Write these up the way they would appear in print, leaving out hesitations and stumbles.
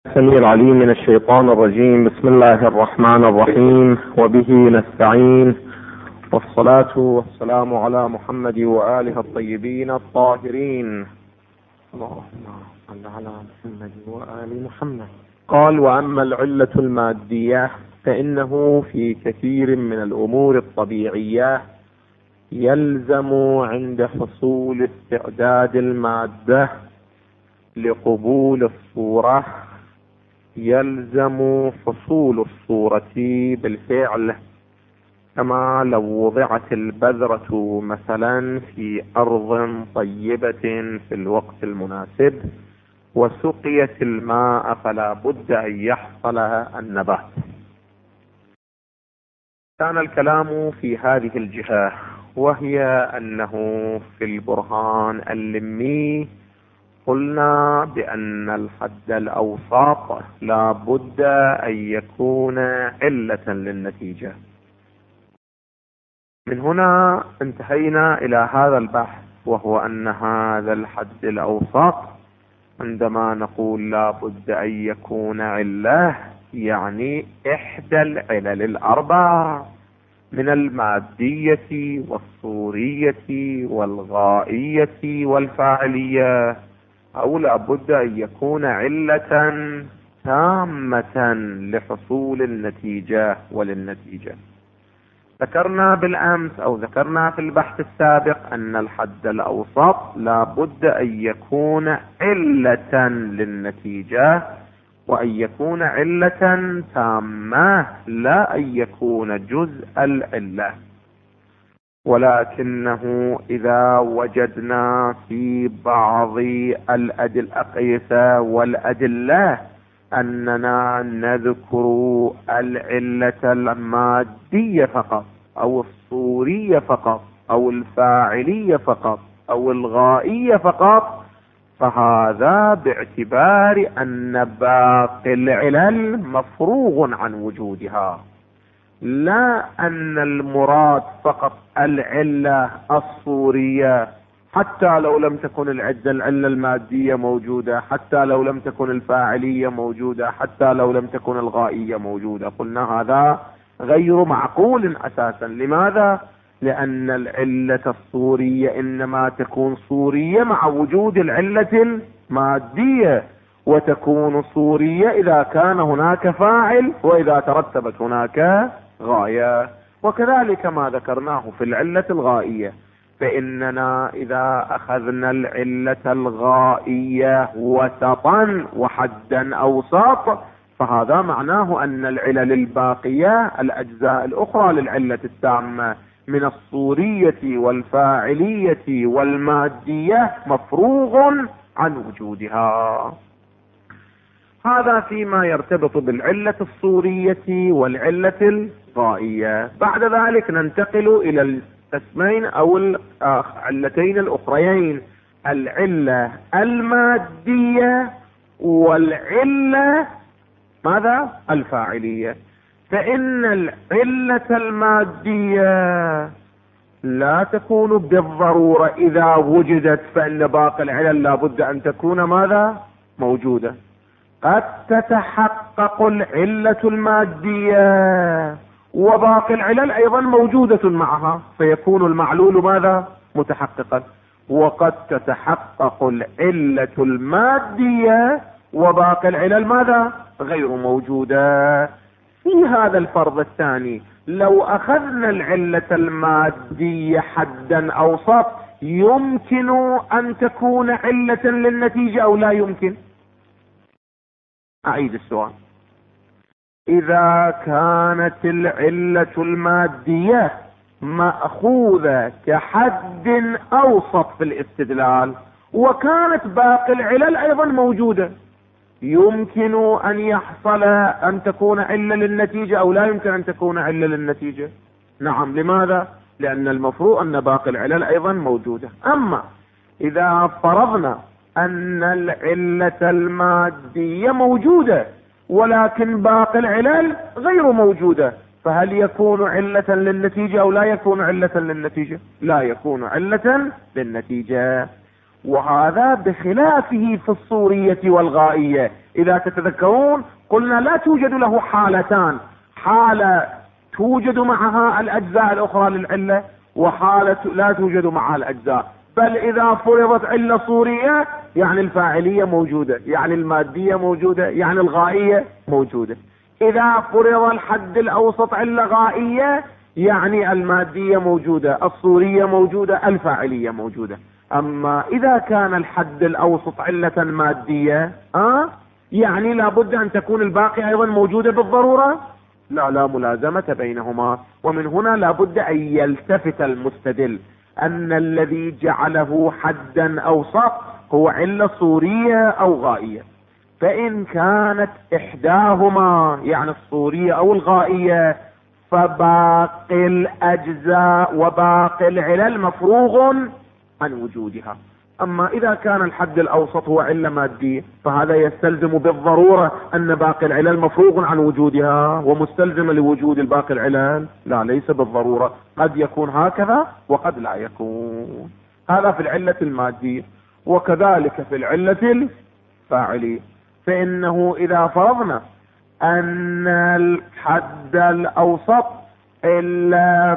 السميع العليم من الشيطان الرجيم. بسم الله الرحمن الرحيم، وبه نستعين، والصلاة والسلام على محمد وآله الطيبين الطاهرين. اللهم صل على محمد وآل محمد. قال: وأما العلة المادية فإنه في كثير من الأمور الطبيعية يلزم عند حصول استعداد المادة لقبول الصورة، يلزم حصول الصورة بالفعل، كما لو وضعت البذرة مثلا في أرض طيبة في الوقت المناسب وسقيت الماء فلا بد أن يحصل النبات. كان الكلام في هذه الجهة، وهي أنه في البرهان اللمي قلنا بأن الحد الأوسط لا بد أن يكون علة للنتيجة. من هنا انتهينا إلى هذا البحث، وهو أن هذا الحد الأوسط عندما نقول لا بد أن يكون علة، يعني إحدى العلل الأربع من المادية والصورية والغائية والفاعلية، أو لا بد أن يكون علة تامة لحصول النتيجة وللنتيجة. ذكرنا بالأمس أو ذكرنا في البحث السابق أن الحد الأوسط لا بد أن يكون علة للنتيجة، وأن يكون علة تامة، لا أن يكون جزء العلة. ولكنه إذا وجدنا في بعض الأقيسة والأدلة أننا نذكر العلة المادية فقط، أو الصورية فقط، أو الفاعلية فقط، أو الغائية فقط، فهذا باعتبار أن باقي العلل مفروغ عن وجودها، لا أن المراد فقط العلة الصورية، حتى لو لم تكن العلة المادية موجودة، حتى لو لم تكن الفاعلية موجودة، حتى لو لم تكن الغائية موجودة. قلنا هذا غير معقول أساسا. لماذا؟ لأن العلة الصورية إنما تكون صورية مع وجود العلة المادية، وتكون صورية إذا كان هناك فاعل وإذا ترتبت هناك غاية. وكذلك ما ذكرناه في العلة الغائية، فإننا إذا أخذنا العلة الغائية وسطا وحدا أوسط، فهذا معناه أن العلل الباقية الأجزاء الأخرى للعلة التامة من الصورية والفاعلية والمادية مفروغ عن وجودها. هذا فيما يرتبط بالعلة الصورية والعلة الغائية. بعد ذلك ننتقل إلى القسمين أو العلتين الأخريين، العلة المادية والعلة ماذا؟ الفاعلية. فإن العلة المادية لا تكون بالضرورة إذا وجدت، فإن باقي العلل لا بد أن تكون ماذا؟ موجودة. قد تتحقق العلة المادية وباقي العلل أيضا موجودة معها، فيكون المعلول ماذا؟ متحققا. وقد تتحقق العلة المادية وباقي العلل ماذا؟ غير موجودة. في هذا الفرض الثاني لو أخذنا العلة المادية حدا أوسط، يمكن أن تكون علة للنتيجة أو لا يمكن؟ أعيد السؤال. إذا كانت العلة المادية مأخوذة كحد أوسط في الاستدلال، وكانت باقي العلل أيضا موجودة، يمكن أن يحصل أن تكون علة للنتيجة أو لا يمكن أن تكون علة للنتيجة؟ نعم. لماذا؟ لأن المفروض أن باقي العلل أيضا موجودة. أما إذا فرضنا أن العلة المادية موجودة ولكن باقي العلل غير موجودة، فهل يكون علة للنتيجة أو لا يكون علة للنتيجة؟ لا يكون علة للنتيجة. وهذا بخلافه في الصورية والغائية. إذا تتذكرون قلنا لا توجد له حالتان، حالة توجد معها الأجزاء الأخرى للعلة، وحالة لا توجد معها الأجزاء. بل إذا فرضت علة صورية يعني الفاعلية موجودة، يعني المادية موجودة، يعني الغائية موجودة. إذا فرض الحد الأوسط علة غائية يعني المادية موجودة، الصورية موجودة، الفاعلية موجودة. أما إذا كان الحد الأوسط علة مادية يعني لابد أن تكون الباقي أيضا موجودة بالضرورة؟ لا ملازمة بينهما. ومن هنا لابد أن يلتفت المستدل أن الذي جعله حدا أوسط هو علة صورية أو غائية. فإن كانت إحداهما يعني الصورية أو الغائية فباقي الأجزاء وباقي العلل مفروغ عن وجودها. أما إذا كان الحد الأوسط هو علة مادية فهذا يستلزم بالضرورة أن باقي العلل مفروغ عن وجودها ومستلزم لوجود الباقي العلل؟ لا، ليس بالضرورة، قد يكون هكذا وقد لا يكون. هذا في العلة المادية. وكذلك في العلة الفاعلية، فإنه إذا فرضنا أن الحد الأوسط إلا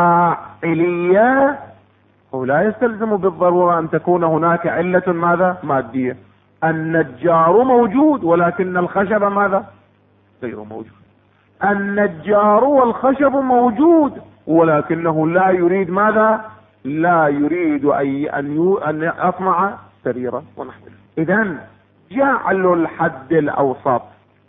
فاعلية لا يستلزم بالضرورة أن تكون هناك علة ماذا؟ مادية. النجار موجود ولكن الخشب ماذا؟ غير موجود. النجار والخشب موجود ولكنه لا يريد ماذا؟ لا يريد أن يصنع سريرا ونحو ذلك. إذن جعل الحد الأوسط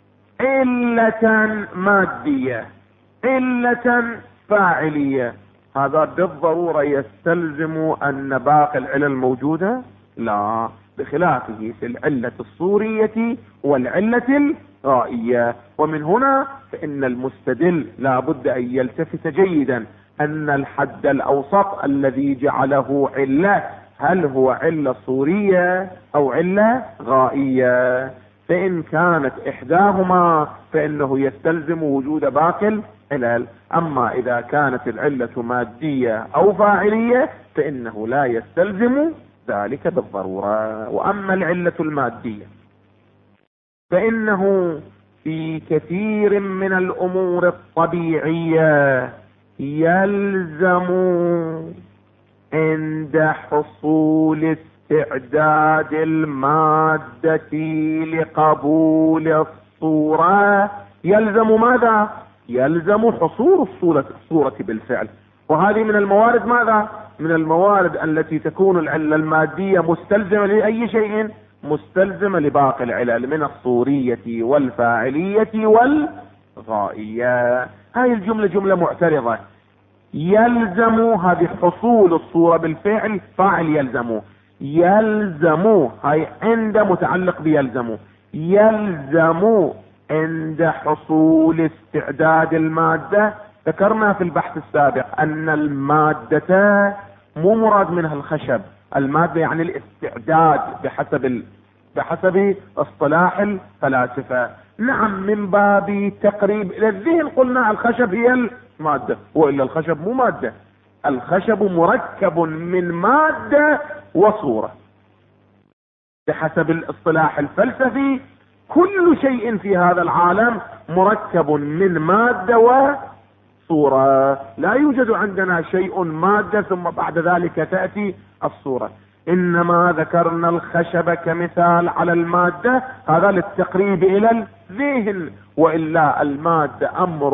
علة مادية علة فاعلية هذا بالضرورة يستلزم أن باقي العلل موجودة؟ لا، بخلافه في العلة الصورية والعلة الغائية. ومن هنا فإن المستدل لا بد أن يلتفت جيدا أن الحد الأوسط الذي جعله علة هل هو علة صورية أو علة غائية. فإن كانت إحداهما فإنه يستلزم وجود باقي العلل. أما إذا كانت العلة مادية أو فاعلية فإنه لا يستلزم ذلك بالضرورة. وأما العلة المادية فإنه في كثير من الأمور الطبيعية يلزم عند حصول استعداد المادة لقبول الصورة يلزم ماذا؟ يلزم حصول الصورة بالفعل. وهذه من الموارد ماذا؟ من الموارد التي تكون العلة المادية مستلزمة لأي شيء؟ مستلزمة لباقي العلل من الصورية والفاعلية والغائية. هذه الجملة جملة معترضة. يلزم هذه حصول الصورة بالفعل فاعل يلزم هاي عند متعلق يلزم عند حصول استعداد المادة. ذكرنا في البحث السابق أن المادة مو مراد منها الخشب، المادة يعني الاستعداد بحسب اصطلاح الفلاسفة. نعم، من باب تقريب إلى الذهن قلنا الخشب هي المادة، وإلا الخشب مو مادة، الخشب مركب من مادة وصورة. بحسب الاصطلاح الفلسفي كل شيء في هذا العالم مركب من مادة وصورة، لا يوجد عندنا شيء مادة ثم بعد ذلك تأتي الصورة. إنما ذكرنا الخشب كمثال على المادة، هذا للتقريب إلى الذهن، وإلا المادة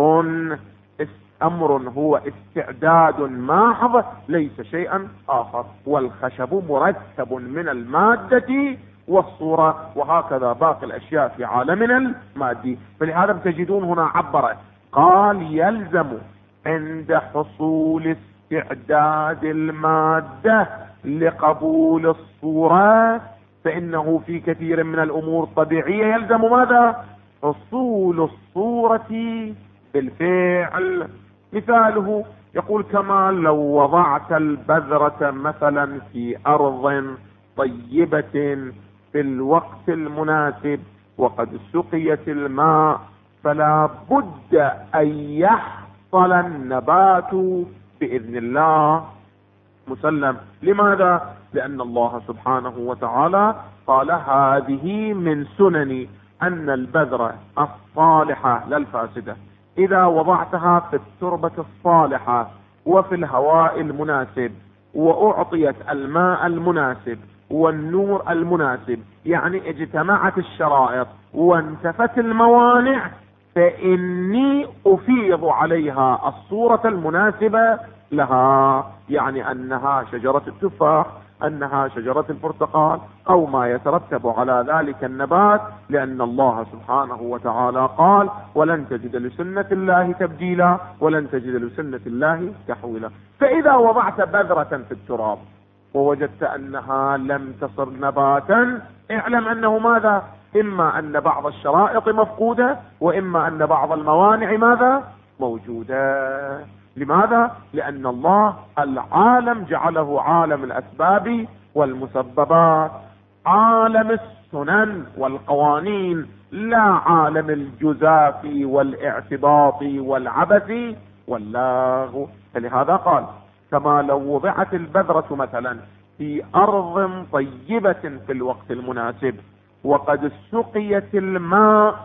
أمر هو استعداد محض ليس شيئا آخر، والخشب مركب من المادة والصورة، وهكذا باقي الأشياء في عالمنا المادي. فلهذا تجدون هنا عبر قال يلزم عند حصول استعداد المادة لقبول الصورة، فإنه في كثير من الأمور الطبيعية يلزم ماذا؟ حصول الصورة بالفعل. مثاله يقول كما لو وضعت البذرة مثلا في أرض طيبة في الوقت المناسب وقد سقيت الماء فلا بد أن يحصل النبات بإذن الله. مسلم. لماذا؟ لأن الله سبحانه وتعالى قال هذه من سنن أن البذرة الصالحة لا الفاسدة إذا وضعتها في التربة الصالحة وفي الهواء المناسب وأعطيت الماء المناسب والنور المناسب، يعني اجتمعت الشرائط وانتفت الموانع، فإني أفيض عليها الصورة المناسبة لها، يعني أنها شجرة التفاح، أنها شجرة البرتقال، أو ما يترتب على ذلك النبات، لأن الله سبحانه وتعالى قال ولن تجد لسنة الله تبديلا ولن تجد لسنة الله تحويلا. فإذا وضعت بذرة في التراب ووجدت أنها لم تصر نباتا، اعلم أنه ماذا؟ إما أن بعض الشرائط مفقودة، وإما أن بعض الموانع ماذا؟ موجودة. لماذا؟ لأن الله العالم جعله عالم الأسباب والمسببات، عالم السنن والقوانين، لا عالم الجزاف والاعتباط والعبث واللغو. فلهذا قال كما لو وضعت البذرة مثلا في أرض طيبة في الوقت المناسب وقد سقيت الماء،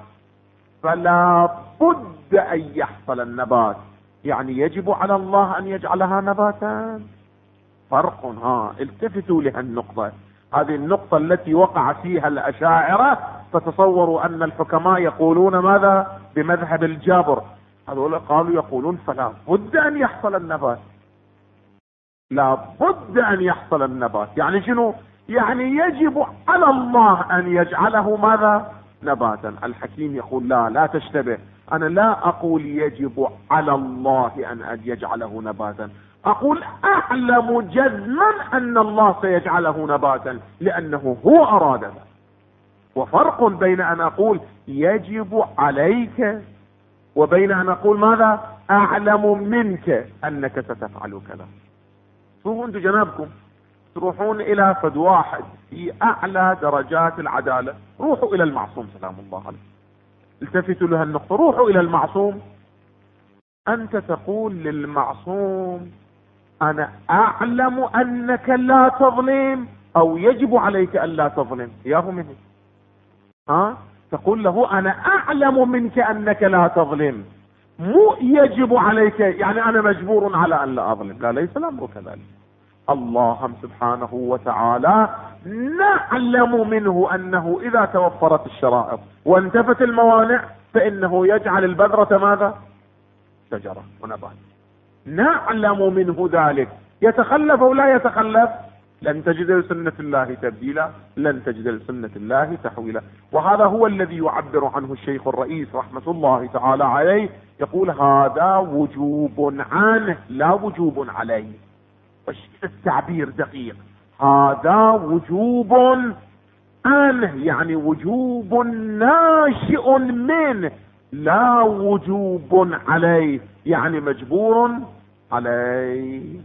فلا بد أن يحصل النبات، يعني يجب على الله أن يجعلها نباتا. فرق. التفتوا لها النقطة، هذه النقطة التي وقع فيها الأشاعرة، فتصوروا أن الحكماء يقولون ماذا؟ بمذهب الجابر. هذول قالوا يقولون فلا بد أن يحصل النبات، لا بد أن يحصل النبات. يعني شنو؟ يعني يجب على الله أن يجعله ماذا؟ نباتا. الحكيم يقول لا تشتبه، أنا لا أقول يجب على الله أن يجعله نباتا، أقول أعلم جزما أن الله سيجعله نباتا لأنه هو أراد ذلك. وفرق بين أن أقول يجب عليك وبين أن أقول ماذا؟ أعلم منك أنك ستفعل كذا. شوفوا أنتم جنابكم تروحون إلى فد واحد في أعلى درجات العدالة، روحوا إلى المعصوم سلام الله عليه، التفتوا لها النقطة، روحوا إلى المعصوم. أنت تقول للمعصوم أنا أعلم أنك لا تظلم، أو يجب عليك أن لا تظلم، ياهو منه. تقول له أنا أعلم منك أنك لا تظلم، مو يجب عليك يعني أنا مجبور على أن لا أظلم. لا، ليس الأمر كذلك. الله سبحانه وتعالى نعلم منه أنه إذا توفرت الشرائط وانتفت الموانع فإنه يجعل البذرة ماذا؟ شجرة ونبات. نعلم منه ذلك. يتخلف أو لا يتخلف؟ لن تجد لسنة الله تبديلا، لن تجد لسنة الله تحويلا. وهذا هو الذي يعبر عنه الشيخ الرئيس رحمة الله تعالى عليه، يقول هذا وجوب عنه لا وجوب عليه. التعبير دقيق، هذا وجوب عنه يعني وجوب ناشئ منه، لا وجوب عليه يعني مجبور عليه.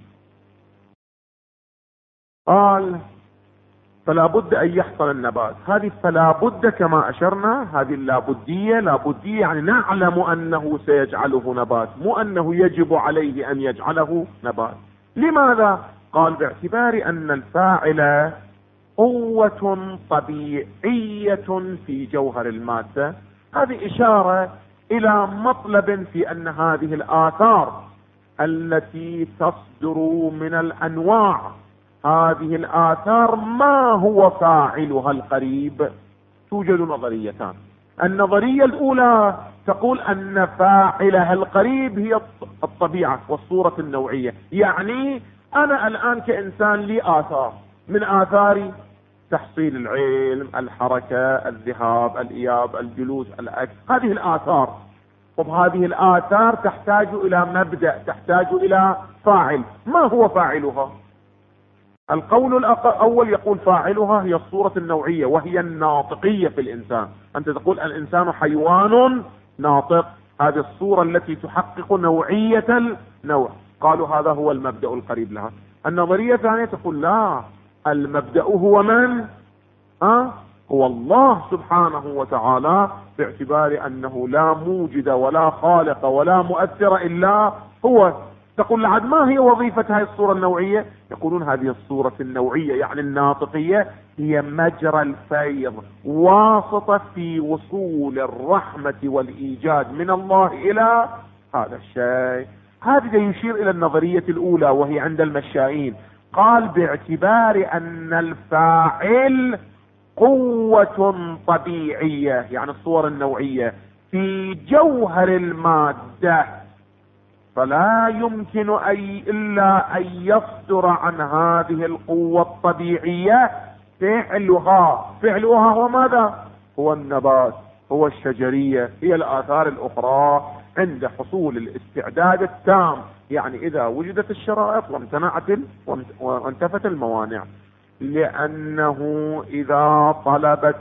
قال فلا بد ان يحصل النبات. هذه فلا بد كما اشرنا، هذه اللابدية، لابدية يعني نعلم انه سيجعله نبات، مو انه يجب عليه ان يجعله نبات. لماذا؟ قال باعتبار ان الفاعل قوة طبيعية في جوهر المادة. هذه اشارة الى مطلب في ان هذه الاثار التي تصدر من الانواع، هذه الآثار ما هو فاعلها القريب؟ توجد نظريتان. النظرية الأولى تقول أن فاعلها القريب هي الطبيعة والصورة النوعية، يعني أنا الآن كإنسان لي آثار، من آثاري تحصيل العلم، الحركة، الذهاب، الإياب، الجلوس، الأكل، هذه الآثار. وبهذه الآثار تحتاج إلى مبدأ، تحتاج إلى فاعل. ما هو فاعلها؟ القول الأول يقول فاعلها هي الصورة النوعية وهي الناطقية في الإنسان. أنت تقول الإنسان حيوان ناطق، هذه الصورة التي تحقق نوعية النوع. قالوا هذا هو المبدأ القريب لها. النظرية الثانية تقول لا، المبدأ هو من؟ هو الله سبحانه وتعالى، باعتبار أنه لا موجد ولا خالق ولا مؤثر إلا هو. تقول لعد ما هي وظيفة هذه الصورة النوعية؟ يقولون هذه الصورة النوعية يعني الناطقية هي مجرى الفيض، واسطة في وصول الرحمة والإيجاد من الله إلى هذا الشيء. هذا يشير إلى النظرية الأولى وهي عند المشائين. قال باعتبار أن الفاعل قوة طبيعية يعني الصور النوعية في جوهر المادة، فلا يمكن إلا أن يصدر عن هذه القوة الطبيعية فعلها هو ماذا؟ هو النبات، هو الشجرية، هي الآثار الأخرى عند حصول الاستعداد التام. يعني إذا وجدت الشرائط وانتفت الموانع. لأنه إذا طلبت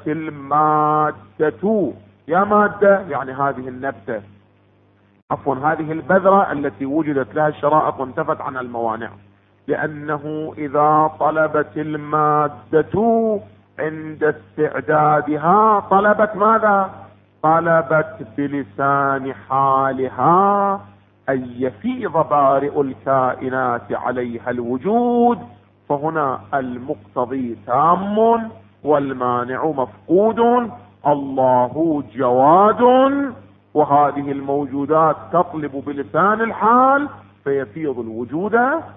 المادة، يا مادة يعني هذه النبتة، عفوا هذه البذرة التي وجدت لها الشرائط وانتفت عنها الموانع، لأنه إذا طلبت المادة عند استعدادها طلبت ماذا؟ طلبت بلسان حالها أن يفيض بارئ الكائنات عليها الوجود، فهنا المقتضي تام والمانع مفقود. الله جواد، وهذه الموجودات تطلب بلسان الحال فيفيض الوجود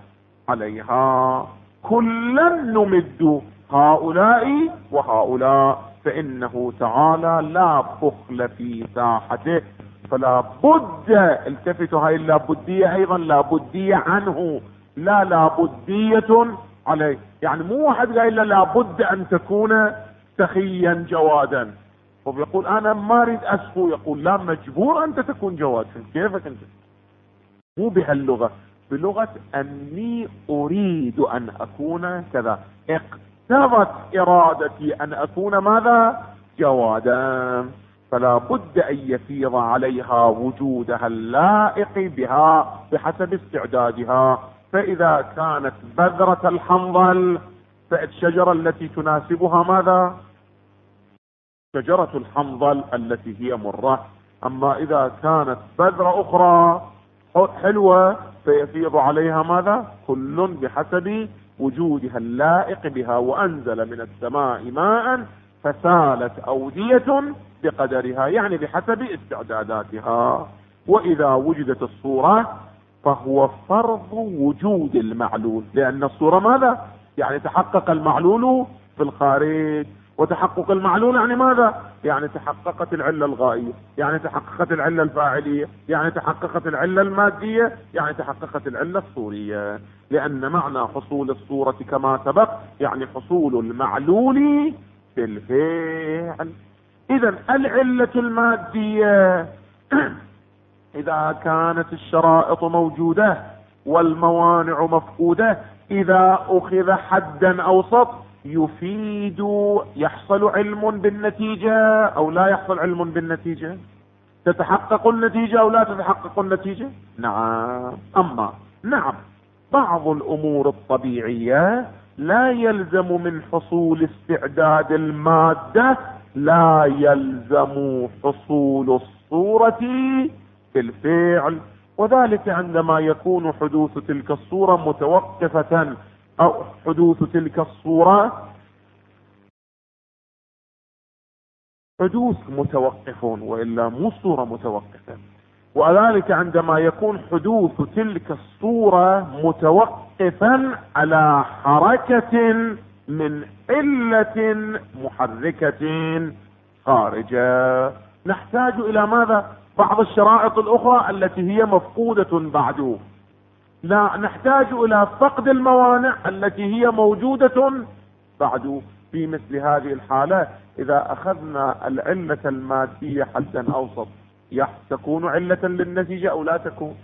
عليها. كلا نمد هؤلاء وهؤلاء، فإنه تعالى لا بخل في ساحته، فلا بد، التفتوا هاي اللابدية أيضا لابدية عنه، لا بدية عليه. يعني مو واحد قال لا بد أن تكون سخيا جوادا، وبيقول أنا ما أريد أسخو، يقول لا مجبور أنت تكون جواد. كيفك أنت؟ مو بهاللغة، بلغة أني أريد أن أكون كذا، اقتضت إرادتي أن أكون ماذا؟ جوادا. فلا بد أن يفيض عليها وجودها اللائق بها بحسب استعدادها. فإذا كانت بذرة الحنظل فالشجرة التي تناسبها ماذا؟ شجرة الحنظل التي هي مرة. أما إذا كانت بذرة أخرى حلوة فيفيض عليها ماذا؟ كل بحسب وجودها اللائق بها. وأنزل من السماء ماء فسالت أودية بقدرها، يعني بحسب استعداداتها. وإذا وجدت الصورة فهو فرض وجود المعلول، لأن الصورة ماذا؟ يعني تحقق المعلول في الخارج. وتحقق المعلول يعني ماذا؟ يعني تحققت العلة الغائية، يعني تحققت العلة الفاعلية، يعني تحققت العلة المادية، يعني تحققت العلة الصورية. لأن معنى حصول الصورة كما سبق يعني حصول المعلول في الفعل. إذن العلة المادية إذا كانت الشرائط موجودة والموانع مفقودة، إذا أخذ حدا أوسط يفيد، يحصل علم بالنتيجة أو لا يحصل علم بالنتيجة؟ تتحقق النتيجة أو لا تتحقق النتيجة؟ نعم. أما نعم بعض الأمور الطبيعية لا يلزم من حصول استعداد المادة، لا يلزم حصول الصورة في الفعل. وذلك عندما يكون حدوث تلك الصورة متوقفة، أو حدوث تلك الصورة حدوث متوقف وإلا مو صورة متوقفة. وذلك عندما يكون حدوث تلك الصورة متوقفا على حركة من علة محركة خارجة، نحتاج إلى ماذا؟ بعض الشرائط الأخرى التي هي مفقودة بعد. لا نحتاج إلى فقد الموانع التي هي موجودة بعد. في مثل هذه الحالة إذا أخذنا العلة المادية حدا أوسط تكون علة للنتيجة أو لا تكون؟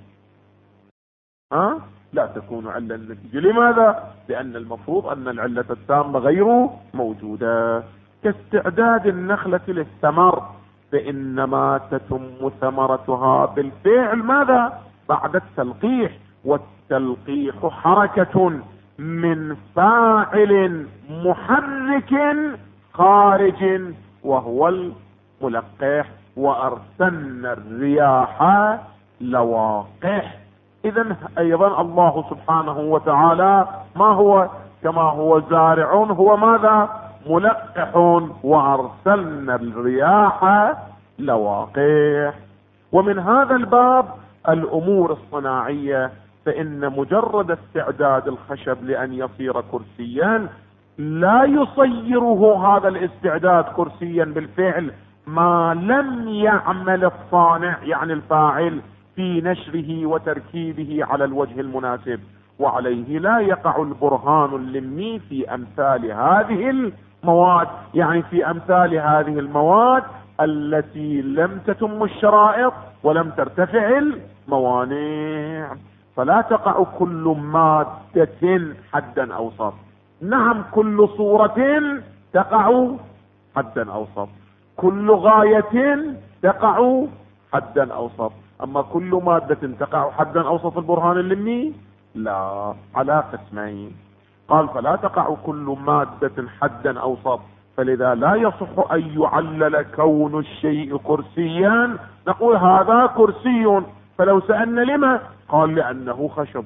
لا تكون علة للنتيجة. لماذا؟ لأن المفروض أن العلة التامة غير موجودة. كاستعداد النخلة للثمر، فإنما تتم ثمرتها بالفعل ماذا؟ بعد التلقيح. والتلقيح حركة من فاعل محرك خارج وهو الملقح. وأرسلنا الرياح لواقح، اذا ايضا الله سبحانه وتعالى ما هو كما هو زارع هو ماذا؟ ملقح. وارسلنا الرياح لواقح. ومن هذا الباب الامور الصناعية، فان مجرد استعداد الخشب لان يصير كرسيا لا يصيره هذا الاستعداد كرسيا بالفعل ما لم يعمل الصانع يعني الفاعل في نشره وتركيبه على الوجه المناسب. وعليه لا يقع البرهان اللمي في امثال هذه المواد، يعني في امثال هذه المواد التي لم تتم الشرائط ولم ترتفع الموانع. فلا تقع كل مادة حدا اوسط. نعم كل صورة تقع حدا اوسط، كل غاية تقع حدا اوسط، اما كل مادة تقع حدا اوسط البرهان اللمي لا، على قسمين. قال فلا تقع كل مادة حدا اوسط، فلذا لا يصح ان يعلل كون الشيء كرسيا نقول هذا كرسي. فلو سألنا لما قال لانه خشب.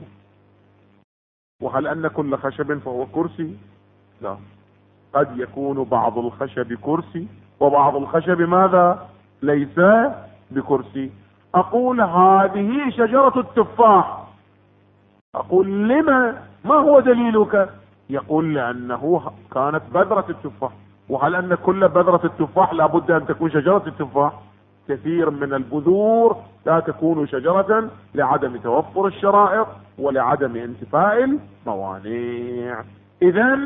وهل ان كل خشب فهو كرسي؟ لا، قد يكون بعض الخشب كرسي وبعض الخشب ماذا؟ ليس بكرسي. اقول هذه شجرة التفاح، اقول لما؟ ما هو دليلك؟ يقول لانه كانت بذرة التفاح. وهل ان كل بذرة التفاح لابد ان تكون شجرة التفاح؟ كثير من البذور لا تكون شجرة لعدم توفر الشرائط ولعدم انتفاء الموانع. اذا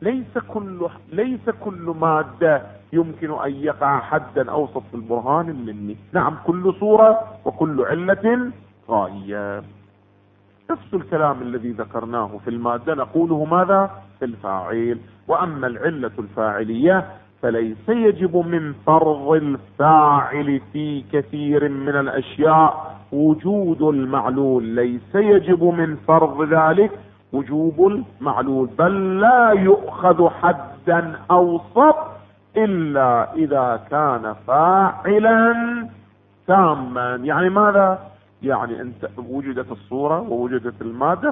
ليس كل مادة يمكن ان يقع حدا اوسط في البرهان اللمي. نعم كل صورة وكل علة غاية. نفس الكلام الذي ذكرناه في المادة نقوله ماذا؟ في الفاعل. واما العلة الفاعلية فليس يجب من فرض الفاعل في كثير من الاشياء وجود المعلول، ليس يجب من فرض ذلك وجوب المعلول، بل لا يؤخذ حدا اوسط الا اذا كان فاعلا تاما. يعني ماذا؟ يعني انت وجدت الصورة ووجدت المادة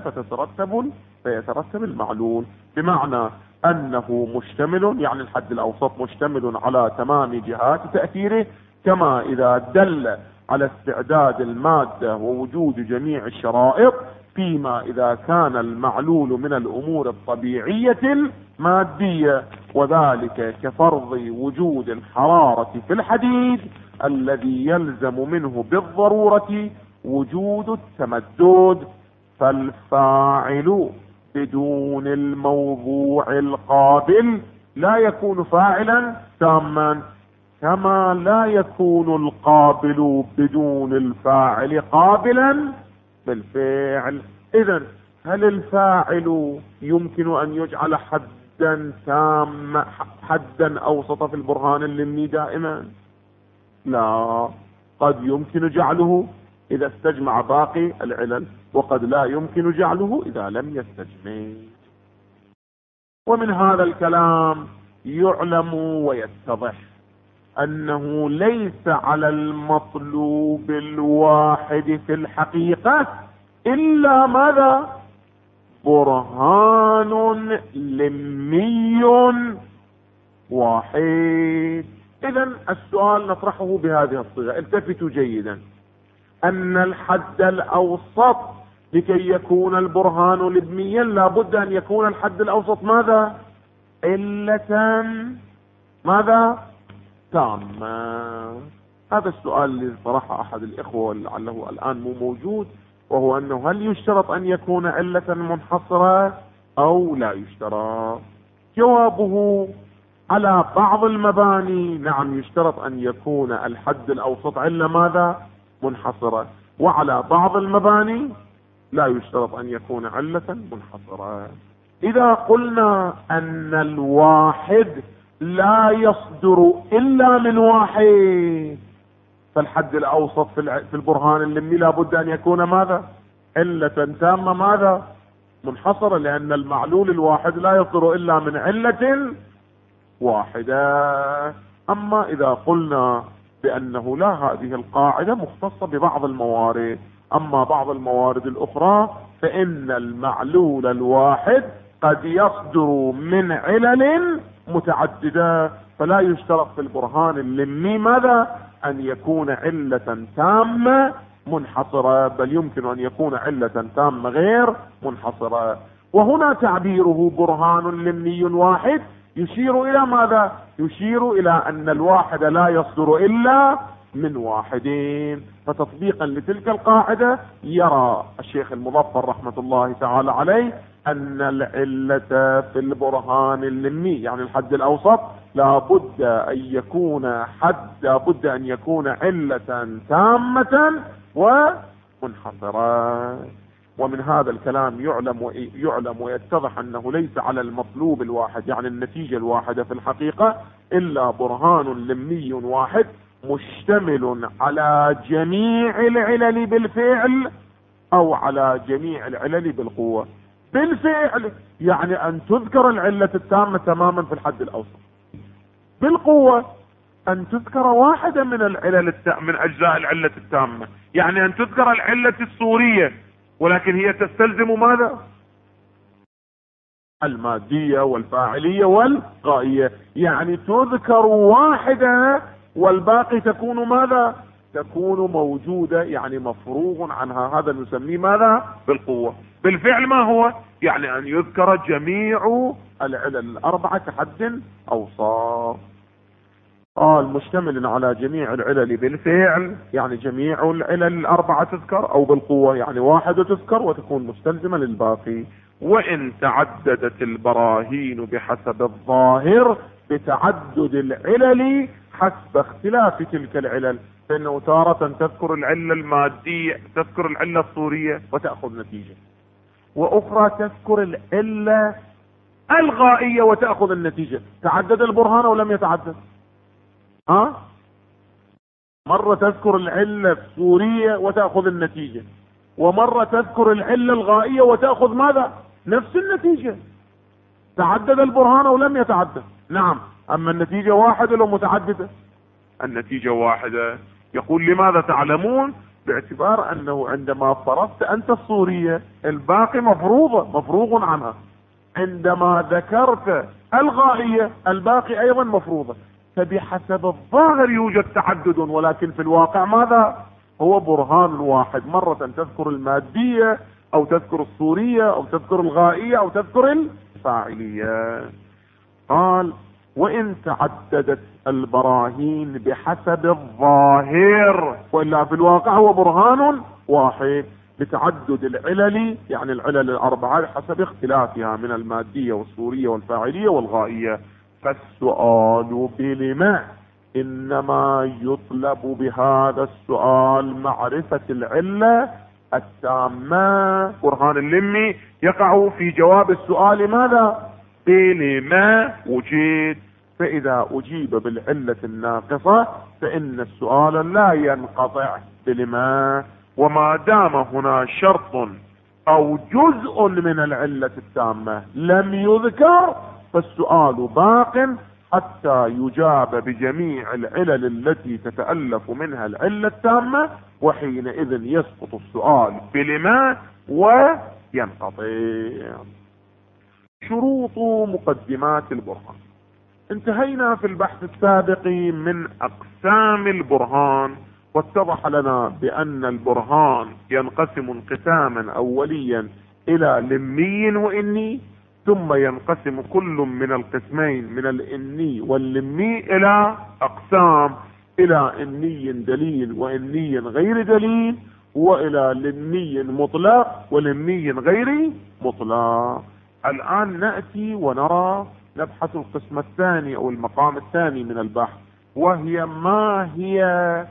فيترتب المعلول، بمعنى انه مشتمل، يعني الحد الاوسط مشتمل على تمام جهات تأثيره، كما اذا دل على استعداد المادة ووجود جميع الشرائط، فيما اذا كان المعلول من الامور الطبيعية المادية، وذلك كفرض وجود الحرارة في الحديد الذي يلزم منه بالضرورة وجود التمدد. فالفاعل بدون الموضوع القابل لا يكون فاعلا تاما، كما لا يكون القابل بدون الفاعل قابلا بالفعل. اذا هل الفاعل يمكن ان يجعل حدا تام حدا اوسط في البرهان اللمي دائما؟ لا، قد يمكن جعله اذا استجمع باقي العلل، وقد لا يمكن جعله اذا لم يستجمع. ومن هذا الكلام يعلم ويتضح انه ليس على المطلوب الواحد في الحقيقة الا ماذا؟ برهان لمي واحد. اذا السؤال نطرحه بهذه الصيغة، التفتوا جيدا، ان الحد الاوسط لكي يكون البرهان لميا لابد ان يكون الحد الاوسط ماذا؟ علة ماذا؟ تامة. هذا السؤال اللي طرحه احد الاخوة ولعله الان مو موجود، وهو انه هل يشترط ان يكون علة منحصرة او لا يشترط؟ جوابه على بعض المباني نعم يشترط ان يكون الحد الاوسط علة ماذا؟ منحصرة، وعلى بعض المباني لا يشترط ان يكون علة منحصرة. اذا قلنا ان الواحد لا يصدر الا من واحد، فالحد الاوسط في البرهان اللمي لابد ان يكون ماذا؟ علة تامة ماذا؟ منحصرة، لان المعلول الواحد لا يصدر الا من علة واحدة. اما اذا قلنا بانه لا، هذه القاعدة مختصة ببعض الموارد، اما بعض الموارد الاخرى فان المعلول الواحد قد يصدر من علل متعددة، فلا يشترط في البرهان اللمي ماذا؟ ان يكون علة تامة منحصرة، بل يمكن ان يكون علة تامة غير منحصرة. وهنا تعبيره برهان لمي واحد يشير الى ماذا؟ يشير الى ان الواحد لا يصدر الا من واحدين. فتطبيقا لتلك القاعدة يرى الشيخ المظفر رحمة الله تعالى عليه ان العلة في البرهان اللمي يعني الحد الاوسط لابد ان يكون علة تامة ومنحصرة. ومن هذا الكلام يعلم ويتضح انه ليس على المطلوب الواحد يعني النتيجة الواحدة في الحقيقة الا برهان لمي واحد مشتمل على جميع العلل بالفعل او على جميع العلل بالقوة. بالفعل يعني ان تذكر العلة التامة تماما في الحد الاوسط. بالقوة ان تذكر واحدة من العلل من اجزاء العلة التامة، يعني ان تذكر العلة الصورية ولكن هي تستلزم ماذا؟ المادية والفاعلية والغائية، يعني تذكر واحدة والباقي تكون ماذا؟ تكون موجودة يعني مفروغ عنها. هذا نسميه ماذا؟ بالقوة. بالفعل ما هو؟ يعني ان يذكر جميع العلل الاربعة كحد اوسط. قال مشتمل على جميع العلل بالفعل يعني جميع العلل الاربعة تذكر، او بالقوة يعني واحدة تذكر وتكون مستلزمة للباقي. وان تعددت البراهين بحسب الظاهر بتعدد العلل حسب اختلاف تلك العلل، فانه تارة تذكر العلة المادية تذكر العلة الصورية وتأخذ نتيجة، واخرى تذكر العلة الغائية وتأخذ النتيجة. تعدد البرهان او لم يتعدد؟ مرة تذكر العلة الصورية وتأخذ النتيجة، ومرة تذكر العلة الغائية وتأخذ ماذا؟ نفس النتيجة. تعدد البرهان او لم يتعدد؟ نعم. اما النتيجة واحدة لو متعددة؟ النتيجة واحدة. يقول لماذا تعلمون؟ باعتبار انه عندما فرضت انت الصورية الباقي مفروغ عنها، عندما ذكرت الغائية الباقي ايضا مفروضة. فبحسب الظاهر يوجد تعدد، ولكن في الواقع ماذا؟ هو برهان واحد. مرة تذكر المادية او تذكر الصورية او تذكر الغائية او تذكر الفاعلية. قال وان تعددت البراهين بحسب الظاهر، والا في الواقع هو برهان واحد بتعدد العلل يعني العلل الاربعة حسب اختلافها من المادية والصورية والفاعلية والغائية. فالسؤال بلما انما يطلب بهذا السؤال معرفة العلة التامة. برهان اللمي يقع في جواب السؤال ماذا؟ بلما وجد. فاذا اجيب بالعلة الناقصة فان السؤال لا ينقطع بلما، وما دام هنا شرط او جزء من العلة التامة لم يذكر فالسؤال باق حتى يجاب بجميع العلل التي تتألف منها العلة التامة، وحينئذ يسقط السؤال بلما وينقطع. شروط مقدمات البرهان. انتهينا في البحث السابق من اقسام البرهان، واتضح لنا بان البرهان ينقسم انقساما اوليا الى لمي واني، ثم ينقسم كل من القسمين من الاني واللمي الى اقسام، الى اني دليل واني غير دليل، والى لمي مطلق ولمي غير مطلق. الان نأتي ونرى نبحث القسم الثاني او المقام الثاني من البحث، وهي ما هي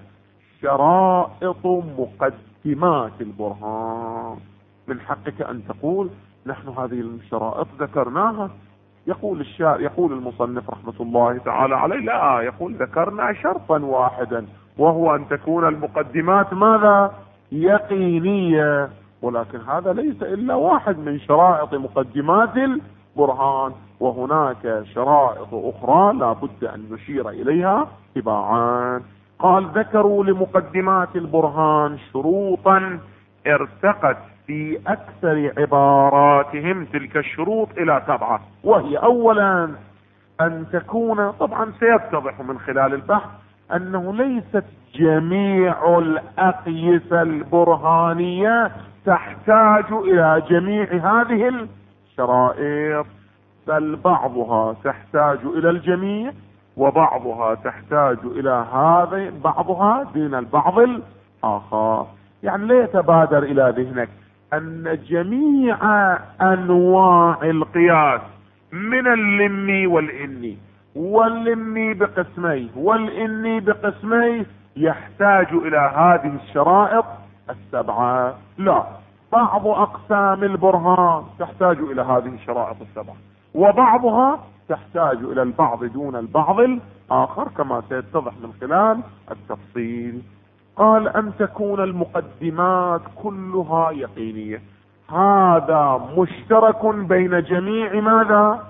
شرائط مقدمات البرهان. من حقك ان تقول نحن هذه الشرائط ذكرناها. يقول المصنف رحمة الله تعالى عليه لا، يقول ذكرنا شرطا واحدا وهو ان تكون المقدمات ماذا؟ يقينية. ولكن هذا ليس الا واحد من شرائط مقدمات البرهان، وهناك شرائط اخرى لا بد ان نشير اليها تباعا. قال ذكروا لمقدمات البرهان شروطا ارتقت في اكثر عباراتهم تلك الشروط الى 7، وهي اولا ان تكون، طبعا سيتضح من خلال البحث انه ليست جميع الاقيسة البرهانية تحتاج الى جميع هذه الشرائط، بل بعضها تحتاج الى الجميع، وبعضها تحتاج الى هذا بعضها دون البعض الاخر. يعني لا يتبادر الى ذهنك ان جميع انواع القياس من اللمي والاني، واللمي بقسميه والاني بقسميه، يحتاج الى هذه الشرائط 7. لا، بعض اقسام البرهان تحتاج الى هذه الشرائط 7، وبعضها تحتاج الى البعض دون البعض الاخر كما سيتضح من خلال التفصيل. قال ان تكون المقدمات كلها يقينية. هذا مشترك بين جميع ماذا؟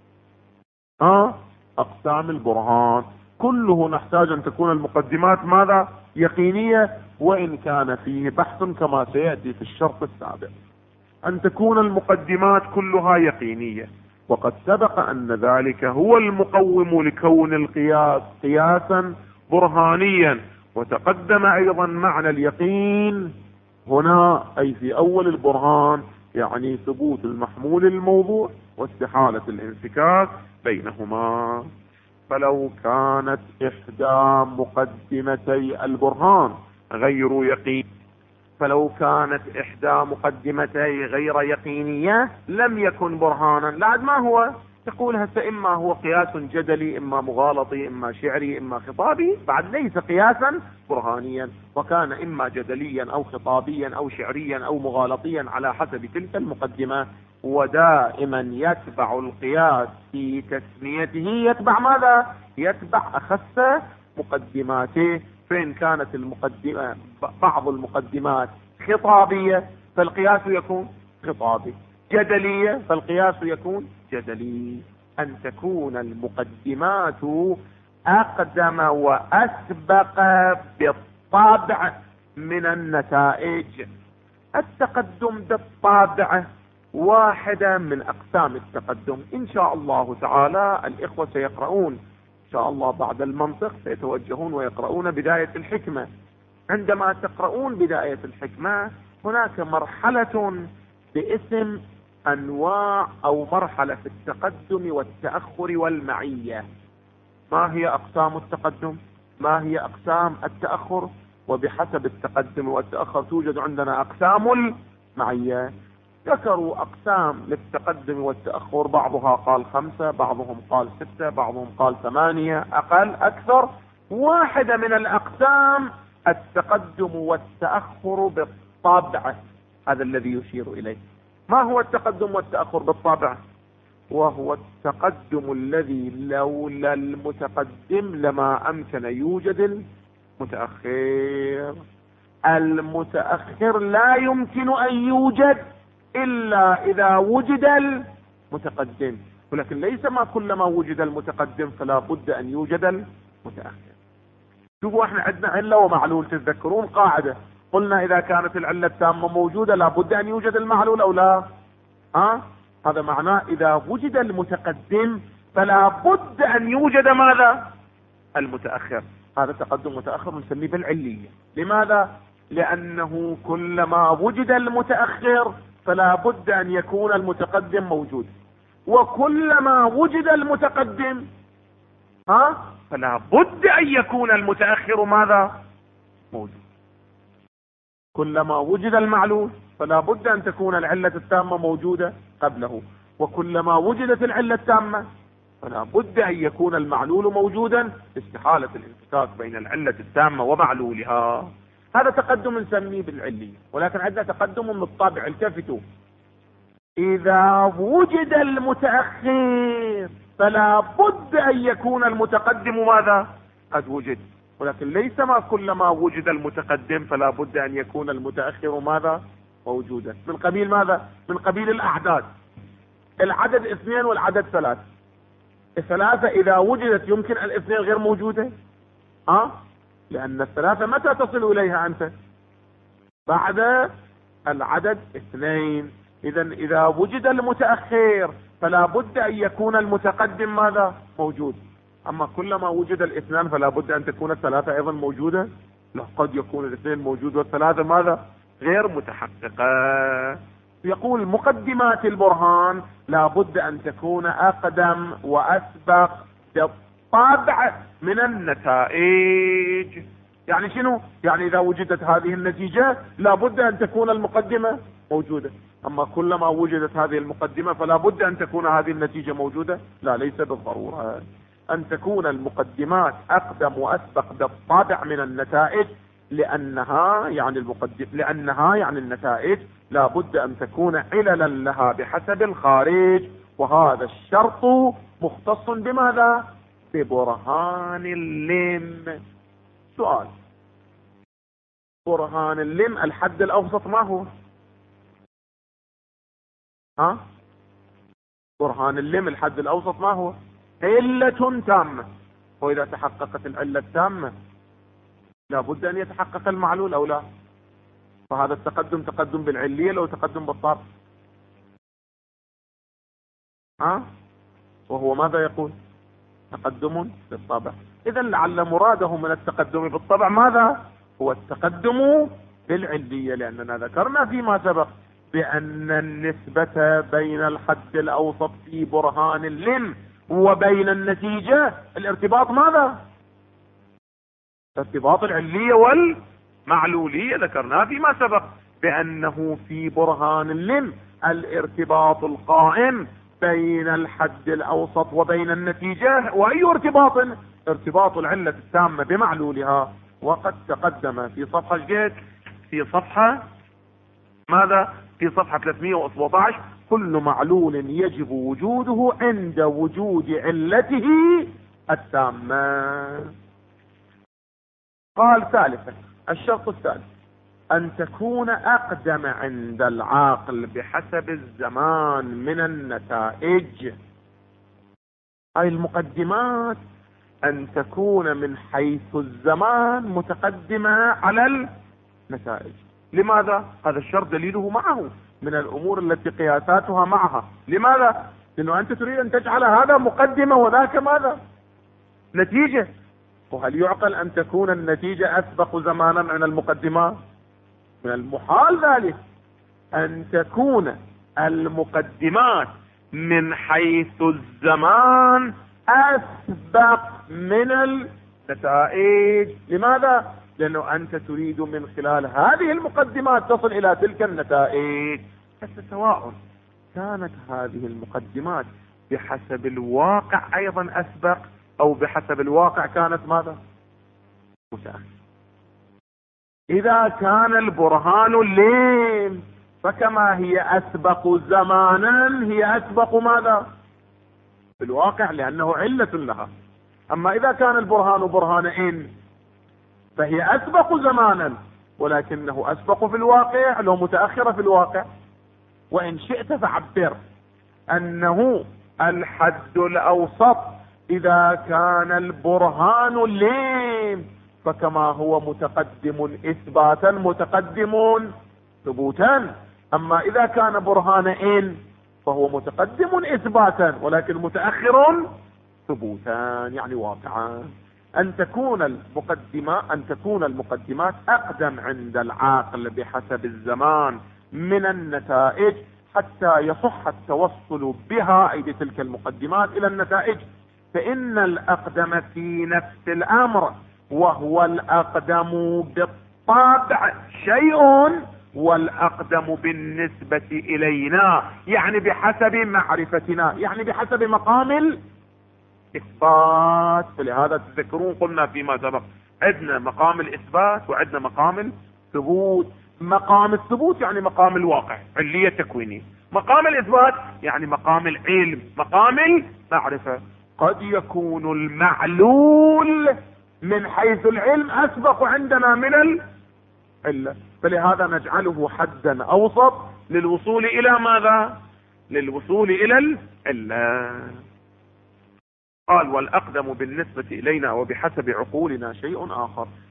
اقسام البرهان كله نحتاج ان تكون المقدمات ماذا؟ يقينية، وان كان فيه بحث كما سيأتي في الشرط السابق. ان تكون المقدمات كلها يقينية، وقد سبق ان ذلك هو المقوم لكون القياس قياسا برهانيا. وتقدم ايضا معنى اليقين هنا اي في اول البرهان، يعني ثبوت المحمول الموضوع واستحالة الانفكاك بينهما. فلو كانت احدى مقدمتي البرهان غير يقين، فلو كانت احدى مقدمتي غير يقينية لم يكن برهانا. لا، ما هو؟ تقول هسه اما هو قياس جدلي، اما مغالطي، اما شعري، اما خطابي، بعد ليس قياسا برهانيا، وكان اما جدليا او خطابيا او شعريا او مغالطيا على حسب تلك المقدمة. ودائما يتبع القياس في تسميته يتبع ماذا؟ يتبع اخس مقدماته. فإن كانت المقدمة بعض المقدمات خطابية فالقياس يكون خطابي، جدلية فالقياس يكون جدلي. أن تكون المقدمات أقدم وأسبق بالطابع من النتائج. التقدم بالطابع واحدة من أقسام التقدم. إن شاء الله تعالى الإخوة سيقرؤون إن شاء الله بعد المنطق، سيتوجهون ويقرؤون بداية الحكمة. عندما تقرؤون بداية الحكمة هناك مرحلة باسم أنواع أو مرحلة في التقدم والتأخر والمعية. ما هي أقسام التقدم؟ ما هي أقسام التأخر؟ وبحسب التقدم والتأخر توجد عندنا أقسام المعية. ذكروا أقسام للتقدم والتأخر، بعضها قال 5، بعضهم قال 6، بعضهم قال 8، أقل أكثر. واحدة من الأقسام التقدم والتأخر بالطبع، هذا الذي يشير إليه. ما هو التقدم والتأخر بالطبع؟ وهو التقدم الذي لولا المتقدم لما أمكن يوجد المتأخر. المتأخر لا يمكن أن يوجد إلا إذا وجد المتقدم، ولكن ليس ما كلما وجد المتقدم فلا بد أن يوجد المتأخر. شوفوا احنا عندنا علة ومعلول، تتذكرون قاعدة قلنا إذا كانت العلة التامة موجودة لا بد أن يوجد المعلول أو لا؟ هذا معناه إذا وجد المتقدم فلا بد أن يوجد ماذا؟ المتأخر. هذا تقدم متأخر نسميه بالعلية. لماذا؟ لأنه كلما وجد المتأخر فلا بد أن يكون المتقدم موجود، وكلما وجد المتقدم فلا بد أن يكون المتأخر ماذا؟ موجود. كلما وجد المعلول فلا بد أن تكون العلة التامة موجودة قبله، وكلما وجدت العلة التامة فلا بد أن يكون المعلول موجودا، استحالة الانفكاك بين العلة التامة ومعلولها. هذا تقدم نسميه بالعلية. ولكن عندنا تقدم بالطابع. التفتوا، إذا وجد المتأخر فلا بد أن يكون المتقدم ماذا؟ قد وجد. ولكن ليس ما كلما وجد المتقدم فلا بد أن يكون المتأخر ماذا؟ موجودا. من قبيل ماذا؟ من قبيل الأعداد. العدد 2 والعدد 3. الثلاثة إذا وجدت يمكن الاثنين غير موجودة؟ لأن الثلاثة متى تصل إليها أنت؟ بعد العدد 2. إذا وجد المتأخر فلا بد أن يكون المتقدم ماذا؟ موجود. أما كلما وجد الاثنان فلا بد أن تكون الثلاثة أيضا موجودة. لا، قد يكون الاثنين موجود والثلاثة ماذا؟ غير متحققة. يقول مقدمات البرهان لا بد أن تكون أقدم وأسبق بالطبع من النتائج. يعني شنو؟ يعني إذا وجدت هذه النتيجة لا بد أن تكون المقدمة موجودة. أما كلما وجدت هذه المقدمة فلا بد أن تكون هذه النتيجة موجودة. لا، ليس بالضرورة أن تكون المقدمات أقدم وأسبق بالطبع من النتائج، لأنها يعني النتائج لا بد أن تكون عللا لها بحسب الخارج، وهذا الشرط مختص بماذا؟ ببرهان اللم. سؤال: برهان اللم الحد الأوسط ما هو؟ برهان اللم الحد الأوسط ما هو؟ علة تامة. وإذا تحققت العلة التامة لا بد أن يتحقق المعلول أو لا. فهذا التقدم تقدم بالعلية لو تقدم بالطبع. وهو ماذا يقول؟ تقدم بالطبع. إذا لعل مراده من التقدم بالطبع ماذا؟ هو التقدم بالعلية، لأننا ذكرنا فيما سبق بأن النسبة بين الحد الأوسط في برهان اللم وبين النتيجة الارتباط ماذا؟ ارتباط العلية والمعلولية. ذكرنا فيما سبق بأنه في برهان اللم الارتباط القائم بين الحد الأوسط وبين النتيجة، وأي ارتباط؟ ارتباط العلة التامة بمعلولها. وقد تقدم في صفحة جديد، في صفحة ماذا؟ في صفحة 317: كل معلول يجب وجوده عند وجود علته التامة. قال ثالثا: الشرط الثالث أن تكون أقدم عند العاقل بحسب الزمان من النتائج. أي المقدمات أن تكون من حيث الزمان متقدمة على النتائج. لماذا؟ هذا الشرط دليله معه من الأمور التي قياساتها معها. لماذا؟ لأنه أنت تريد أن تجعل هذا مقدمة وذاك ماذا؟ نتيجة. وهل يعقل أن تكون النتيجة أسبق زمانا من المقدمات؟ من المحال ذلك أن تكون المقدمات من حيث الزمان أسبق من النتائج. لماذا؟ لأنه أنت تريد من خلال هذه المقدمات تصل إلى تلك النتائج. بس سواء كانت هذه المقدمات بحسب الواقع أيضا أسبق أو بحسب الواقع كانت ماذا؟ متأخر. إذا كان البرهان اللم فكما هي أسبق زمانا هي أسبق ماذا؟ بالواقع، لأنه علة لها. أما إذا كان البرهان برهان إن فهي أسبق زمانا ولكنه أسبق في الواقع، لو متأخرة في الواقع. وإن شئت فعبر أنه الحد الأوسط إذا كان البرهان اللم فكما هو متقدم إثباتا متقدم ثبوتا. أما إذا كان برهان إن فهو متقدم إثباتا ولكن متأخر ثبوتا، يعني واقعا. أن تكون المقدمات أقدم عند العاقل بحسب الزمان من النتائج حتى يصح التوصل بها، أي بتلك المقدمات، إلى النتائج. فإن الأقدم في نفس الأمر وهو الأقدم بالطبع شيء، والأقدم بالنسبة إلينا يعني بحسب معرفتنا، يعني بحسب مقام الإثبات. فلهذا تذكرون قلنا فيما سبق عندنا مقام الإثبات وعندنا مقام الثبوت. مقام الثبوت يعني مقام الواقع، علية تكوينية. مقام الإثبات يعني مقام العلم، مقام المعرفة. قد يكون المعلول من حيث العلم أسبق عندنا من العلة، فلهذا نجعله حدا أوسط للوصول إلى ماذا؟ للوصول إلى العلة. قال: والأقدم بالنسبة إلينا وبحسب عقولنا شيء آخر.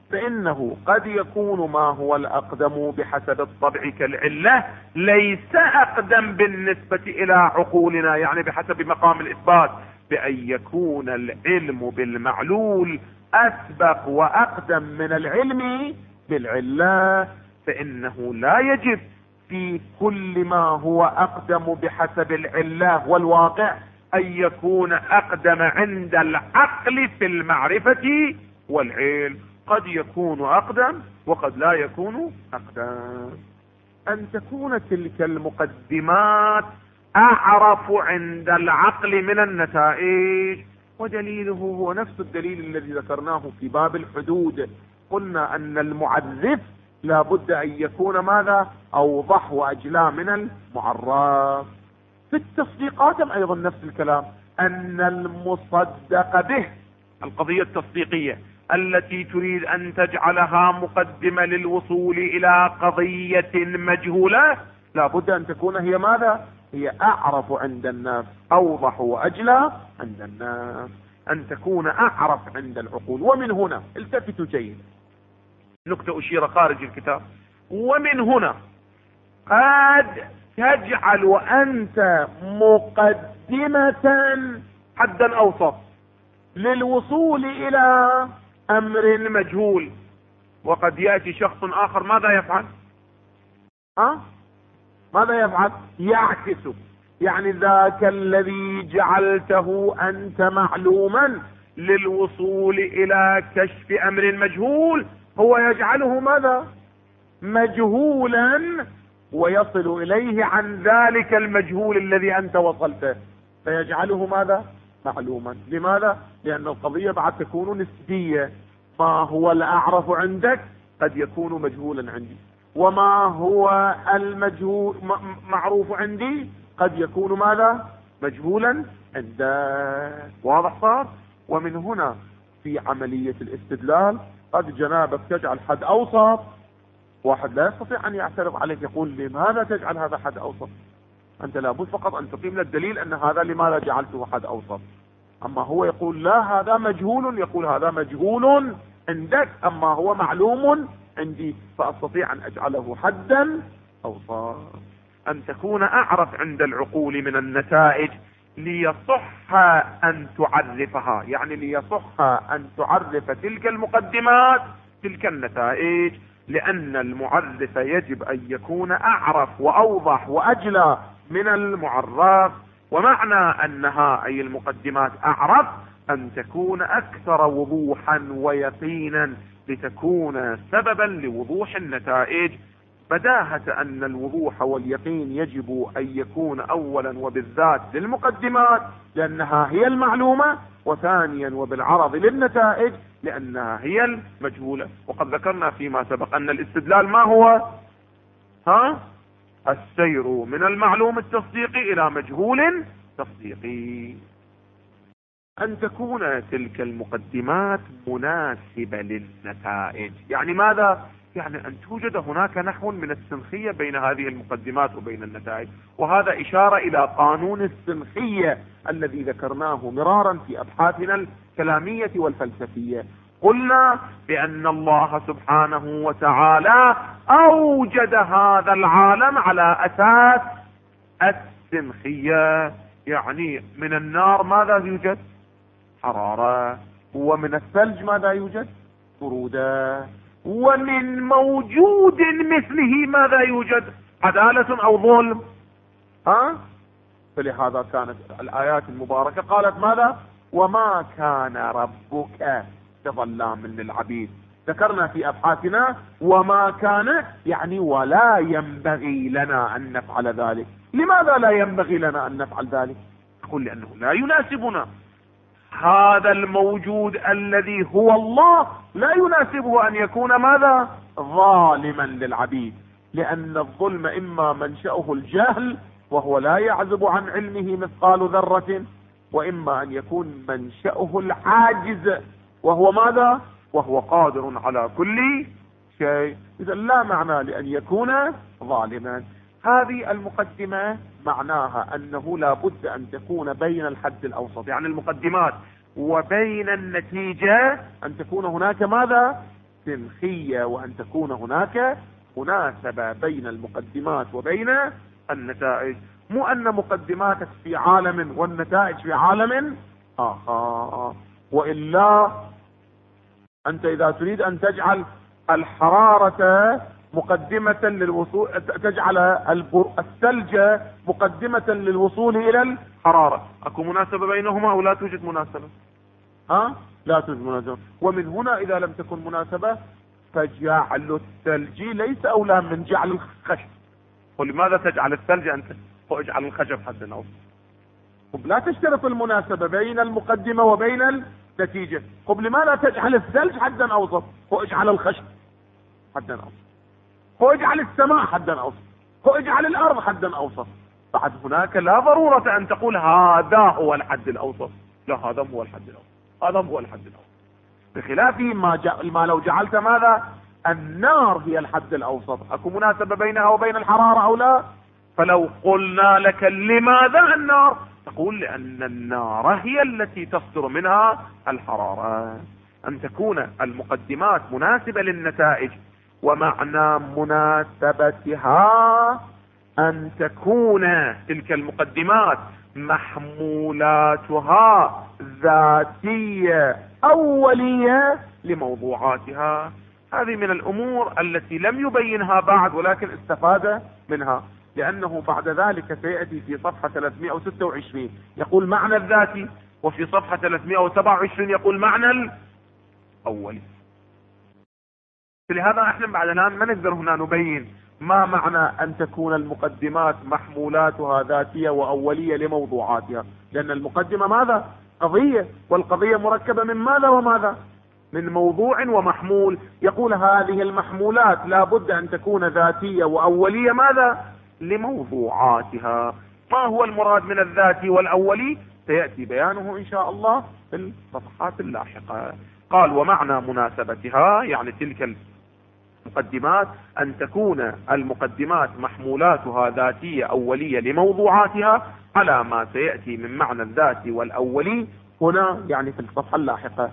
فإنه قد يكون ما هو الأقدم بحسب الطبع كالعلة ليس أقدم بالنسبة إلى عقولنا، يعني بحسب مقام الإثبات، بأن يكون العلم بالمعلول أسبق وأقدم من العلم بالعلة. فإنه لا يجب في كل ما هو أقدم بحسب العلة والواقع أن يكون أقدم عند العقل في المعرفة والعلم، قد يكون أقدم وقد لا يكون أقدم. أن تكون تلك المقدمات أعرف عند العقل من النتائج، ودليله هو نفس الدليل الذي ذكرناه في باب الحدود. قلنا أن المعرف لا بد أن يكون ماذا؟ أوضح وأجلى من المعرف. في التصديقات أيضا نفس الكلام، أن المصدق به، القضية التصديقية التي تريد أن تجعلها مقدمة للوصول إلى قضية مجهولة، لا بد أن تكون هي ماذا؟ هي أعرف عند الناس، أوضح وأجلى عند الناس، أن تكون أعرف عند العقول. ومن هنا التفتوا جيدا، نكتة أشير خارج الكتاب، ومن هنا قد تجعل أنت مقدمة حدا أوسط للوصول إلى أمر مجهول، وقد يأتي شخص آخر ماذا يفعل؟ ماذا يفعل؟ يعكس، يعني ذاك الذي جعلته أنت معلوما للوصول إلى كشف أمر مجهول هو يجعله ماذا؟ مجهولا، ويصل إليه عن ذلك المجهول الذي أنت وصلته، فيجعله ماذا؟ معلوما. لماذا؟ لأن القضية بعد تكون نسبية، ما هو الأعرف عندك قد يكون مجهولا عندي، وما هو المجهول معروف عندي قد يكون ماذا؟ مجهولا عندك. واضح صار؟ ومن هنا في عملية الاستدلال قد جنابك تجعل حد أوسط، واحد لا يستطيع أن يعترض عليك يقول لماذا تجعل هذا حد أوسط؟ أنت لابد فقط أن تقيم للدليل أن هذا لماذا جعلته حد أوسط. أما هو يقول لا هذا مجهول، يقول هذا مجهول عندك أما هو معلوم عندي، فأستطيع أن أجعله حدا أوسط. أن تكون أعرف عند العقول من النتائج ليصح أن تعرفها، يعني ليصح أن تعرف تلك المقدمات تلك النتائج، لأن المعرف يجب أن يكون أعرف وأوضح وأجلى من المعرف. ومعنى أنها أي المقدمات أعرف أن تكون أكثر وضوحا ويقينا، لتكون سببا لوضوح النتائج. بداهة أن الوضوح واليقين يجب أن يكون أولا وبالذات للمقدمات لأنها هي المعلومة، وثانيا وبالعرض للنتائج لأنها هي المجهولة. وقد ذكرنا فيما سبق أن الاستدلال ما هو؟ السير من المعلوم التصديقي إلى مجهول تصديقي. أن تكون تلك المقدمات مناسبة للنتائج، يعني ماذا؟ يعني أن توجد هناك نحو من السنخية بين هذه المقدمات وبين النتائج، وهذا إشارة إلى قانون السنخية الذي ذكرناه مرارا في أبحاثنا الكلامية والفلسفية. قلنا بأن الله سبحانه وتعالى أوجد هذا العالم على أساس السنخية، يعني من النار ماذا يوجد؟ حرارة، ومن الثلج ماذا يوجد؟ برودة، ومن موجود مثله ماذا يوجد؟ عدالة أو ظلم. فلهذا كانت الآيات المباركة قالت ماذا؟ وما كان ربك بظلام للعبيد. ذكرنا في أبحاثنا وما كان يعني ولا ينبغي لنا أن نفعل ذلك. لماذا لا ينبغي لنا أن نفعل ذلك؟ أقول لأنه لا يناسبنا. هذا الموجود الذي هو الله لا يناسبه أن يكون ماذا؟ ظالما للعبيد، لأن الظلم إما منشأه الجهل وهو لا يعزب عن علمه مثقال ذرة، وإما أن يكون منشأه العاجز وهو ماذا؟ وهو قادر على كل شيء. إذا لا معنى لأن يكون ظالما. هذه المقدمة معناها أنه لا بد أن تكون بين الحد الأوسط، يعني المقدمات وبين النتيجة أن تكون هناك ماذا؟ حد خية، وأن تكون هناك مناسبة بين المقدمات وبين النتائج، مو أن مقدماتك في عالم والنتائج في عالم آخر. وإلا أنت إذا تريد أن تجعل الحرارة مقدمة للوصول، تجعل الثلج مقدمة للوصول إلى الحرارة، أكو مناسبة بينهما أو لا توجد مناسبة؟ لا توجد مناسبة. ومن هنا إذا لم تكن مناسبة فجعل الثلج ليس أولى من جعل الخشب. ولماذا تجعل الثلج أنت واجعل الخشب حدا أوسط؟ لا تشترط المناسبة بين المقدمة وبين النتيجة. لماذا تجعل الثلج حدا أوسط واجعل الخشب حدا أوسط، واجعل السماء حدا أوسط، واجعل الأرض حدا أوسط؟ بعد هناك لا ضرورة أن تقول هذا هو الحد الأوسط، لا هذا هو الحد الأوسط، هذا هو الحد الأوسط. بخلاف ما لو جعلت ماذا؟ النار هي الحد الأوسط، أكو مناسبة بينها وبين الحرارة أو لا؟ فلو قلنا لك لماذا النار؟ تقول لأن النار هي التي تصدر منها الحرارة. أن تكون المقدمات مناسبة للنتائج، ومعنى مناسبتها أن تكون تلك المقدمات محمولاتها ذاتية أولية لموضوعاتها. هذه من الأمور التي لم يبينها بعد، ولكن استفاد منها، لأنه بعد ذلك سيأتي في صفحة 326 يقول معنى الذاتي، وفي صفحة 327 يقول معنى الأولي. لهذا احنا بعد الآن ما نقدر هنا نبين ما معنى أن تكون المقدمات محمولاتها ذاتية وأولية لموضوعاتها، لأن المقدمة ماذا؟ قضية، والقضية مركبة من ماذا وماذا؟ من موضوع ومحمول. يقول هذه المحمولات لا بد أن تكون ذاتية وأولية ماذا؟ لموضوعاتها. ما هو المراد من الذاتي والأولي؟ سيأتي بيانه إن شاء الله في الصفحات اللاحقة. قال ومعنى مناسبتها، يعني تلك المقدمات، أن تكون المقدمات محمولاتها ذاتية أولية لموضوعاتها، على ما سيأتي من معنى الذاتي والأولي هنا، يعني في الصفحة اللاحقة.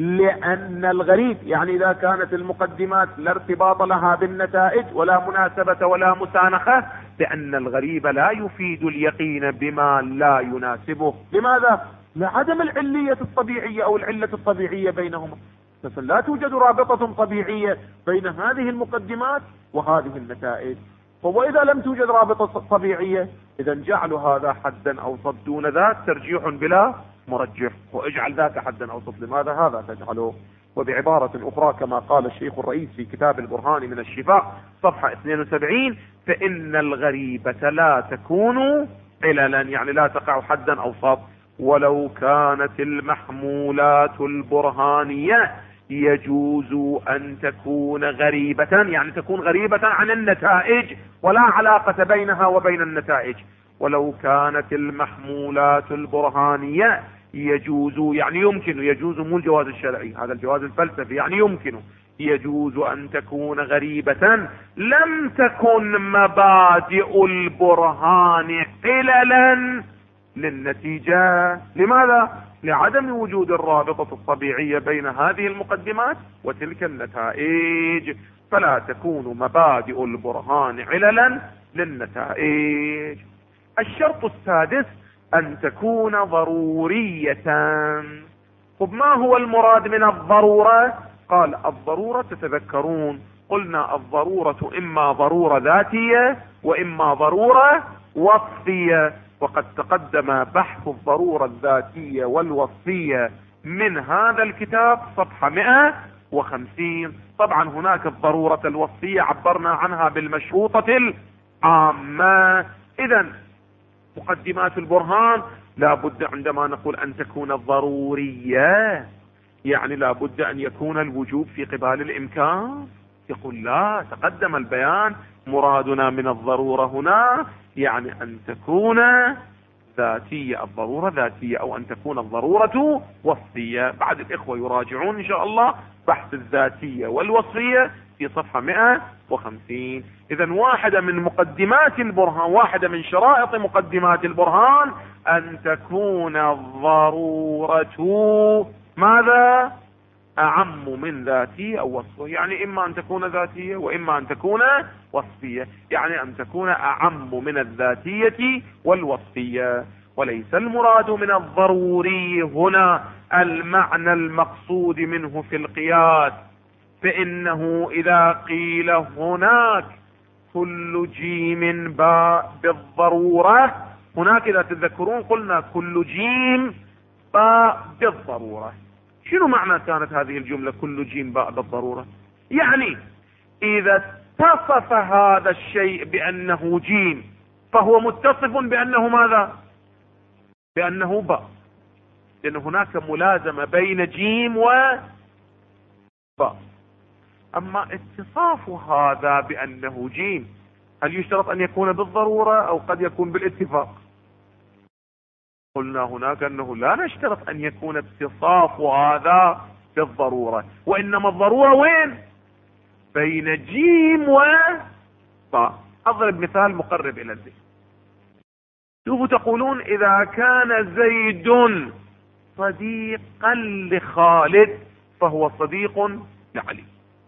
لأن الغريب، يعني إذا كانت المقدمات لا ارتباط لها بالنتائج ولا مناسبة ولا مسانخة، لأن الغريب لا يفيد اليقين بما لا يناسبه. لماذا؟ لعدم العلية الطبيعية أو العلة الطبيعية بينهما. مثلا لا توجد رابطة طبيعية بين هذه المقدمات وهذه النتائج. وإذا لم توجد رابطة طبيعية، إذا جعل هذا حدا أوسط دون ذاك ترجيح بلا مرجح، واجعل ذاك حدا أوسط لماذا هذا تجعله. وبعبارة أخرى كما قال الشيخ الرئيس في كتاب البرهان من الشفاء صفحة 72: فإن الغريبة لا تكون عللا، يعني لا تقع حدا أوسط. ولو كانت المحمولات البرهانية يجوز أن تكون غريبة، يعني تكون غريبة عن النتائج ولا علاقة بينها وبين النتائج. ولو كانت المحمولات البرهانية يجوز، يعني يمكن، يجوز مو الجواز الشرعي، هذا الجواز الفلسفي، يعني يمكن، يجوز أن تكون غريبة لم تكن مبادئ البرهان عللا للنتيجة. لماذا؟ لعدم وجود الرابطة الطبيعية بين هذه المقدمات وتلك النتائج، فلا تكون مبادئ البرهان عللا للنتائج. الشرط السادس أن تكون ضرورية. طب ما هو المراد من الضرورة؟ قال الضرورة، تتذكرون قلنا الضرورة إما ضرورة ذاتية وإما ضرورة وصفية، وقد تقدم بحث الضرورة الذاتية والوصفية من هذا الكتاب صفحة 150. طبعا هناك الضرورة الوصفية عبرنا عنها بالمشروطة العامة. إذا مقدمات البرهان لا بد عندما نقول أن تكون ضرورية، يعني لا بد أن يكون الوجوب في قبال الإمكان. يقول لا، تقدم البيان، مرادنا من الضرورة هنا يعني أن تكون ذاتية، الضرورة ذاتية، أو أن تكون الضرورة وصفية. بعد الإخوة يراجعون إن شاء الله بحث الذاتية والوصفية في صفحة 150. إذن واحدة من مقدمات البرهان، واحدة من شرائط مقدمات البرهان أن تكون الضرورة ماذا؟ أعم من ذاتية أو وصفية، يعني إما أن تكون ذاتية وإما أن تكون وصفية، يعني أن تكون أعم من الذاتية والوصفية. وليس المراد من الضروري هنا المعنى المقصود منه في القياس، فإنه إذا قيل هناك كل جيم باء بالضرورة، هناك إذا تذكرون قلنا كل جيم باء بالضرورة. شنو معنى كانت هذه الجملة كل جيم باء بالضرورة؟ يعني إذا اتصف هذا الشيء بأنه جيم فهو متصف بأنه ماذا؟ بأنه باء، لأن هناك ملازمة بين جيم وباء. أما اتصاف هذا بأنه جيم هل يشترط أن يكون بالضرورة أو قد يكون بالاتفاق؟ قلنا هناك أنه لا نشترط أن يكون اتصاف هذا بالضرورة، وإنما الضرورة وين؟ بين جيم وباء. أضرب مثال مقرب إلى الذهن. شوفوا تقولون إذا كان زيد صديقا لخالد فهو صديق لعلي.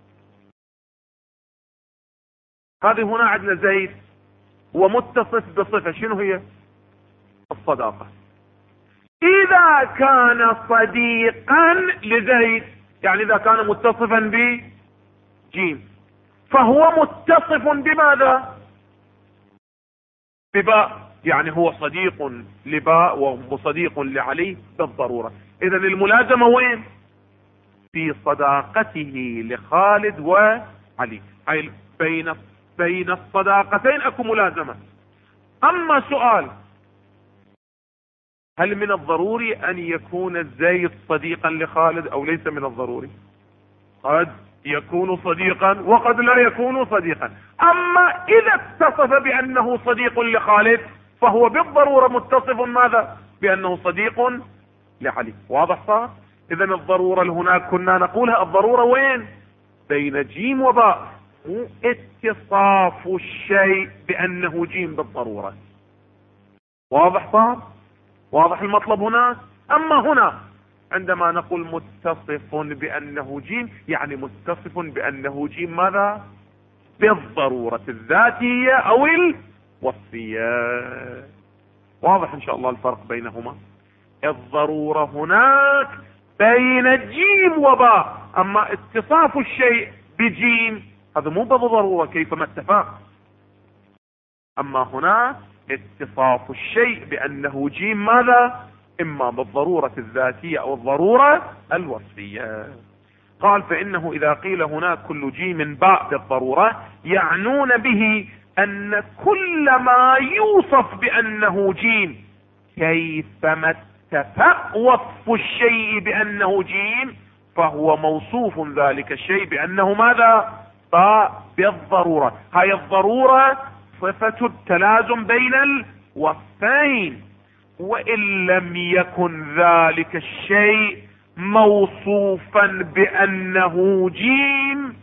هذه هنا عندنا زيد ومتصف بصفة، شنو هي؟ الصداقة. إذا كان صديقا لزيد يعني إذا كان متصفا بجيم فهو متصف بماذا؟ بباء، يعني هو صديق لباء وصديق لعلي بالضرورة. إذا الملازمة وين؟ في صداقته لخالد وعلي، أي بين الصداقتين اكو ملازمة. اما سؤال، هل من الضروري ان يكون زيد صديقا لخالد او ليس من الضروري؟ قد يكون صديقا وقد لا يكون صديقا. اما اذا اتصف بانه صديق لخالد فهو بالضرورة متصف ماذا؟ بانه صديق لعلي. واضح صار؟ اذا الضرورة هناك كنا نقولها الضرورة وين؟ بين جيم وباء، مو اتصاف الشيء بانه جيم بالضرورة. واضح صار؟ واضح المطلب هنا؟ اما هنا عندما نقول متصف بانه جيم يعني متصف بانه جيم ماذا؟ بالضرورة الذاتية او الوصفية. واضح ان شاء الله الفرق بينهما؟ الضرورة هناك بين جيم وباء، اما اتصاف الشيء بجيم هذا مو بالضرورة كيفما اتفاق. اما هنا اتصاف الشيء بانه جيم ماذا؟ اما بالضرورة الذاتية او الضرورة الوصفية. قال فانه اذا قيل هناك كل جيم باء بالضرورة يعنون به ان كل ما يوصف بانه جيم كيفما اتفق وصف الشيء بانه جيم فهو موصوف ذلك الشيء بانه ماذا؟ باء بالضرورة. هاي الضرورة صفة التلازم بين الوصفين، وان لم يكن ذلك الشيء موصوفا بانه جيم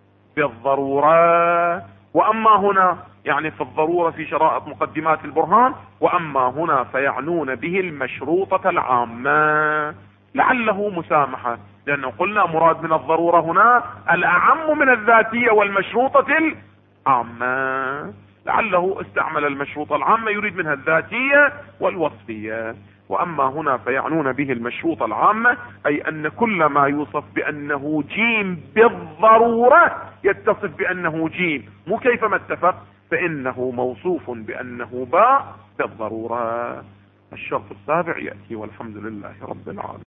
بالضرورة. واما هنا يعني في الضرورة في شرائط مقدمات البرهان، واما هنا فيعنون به المشروطة العامة لعله مسامحة، لانه قلنا مراد من الضرورة هنا الاعم من الذاتية والمشروطة العامة، لعله استعمل المشروطة العامة يريد منها الذاتية والوصفية. واما هنا فيعنون به المشروطة العامة اي ان كل ما يوصف بانه جيم بالضرورة يتصف بانه جيم، مو كيفما اتفق، فانه موصوف بانه باء بالضرورة. الشرط السابع يأتي والحمد لله رب العالمين.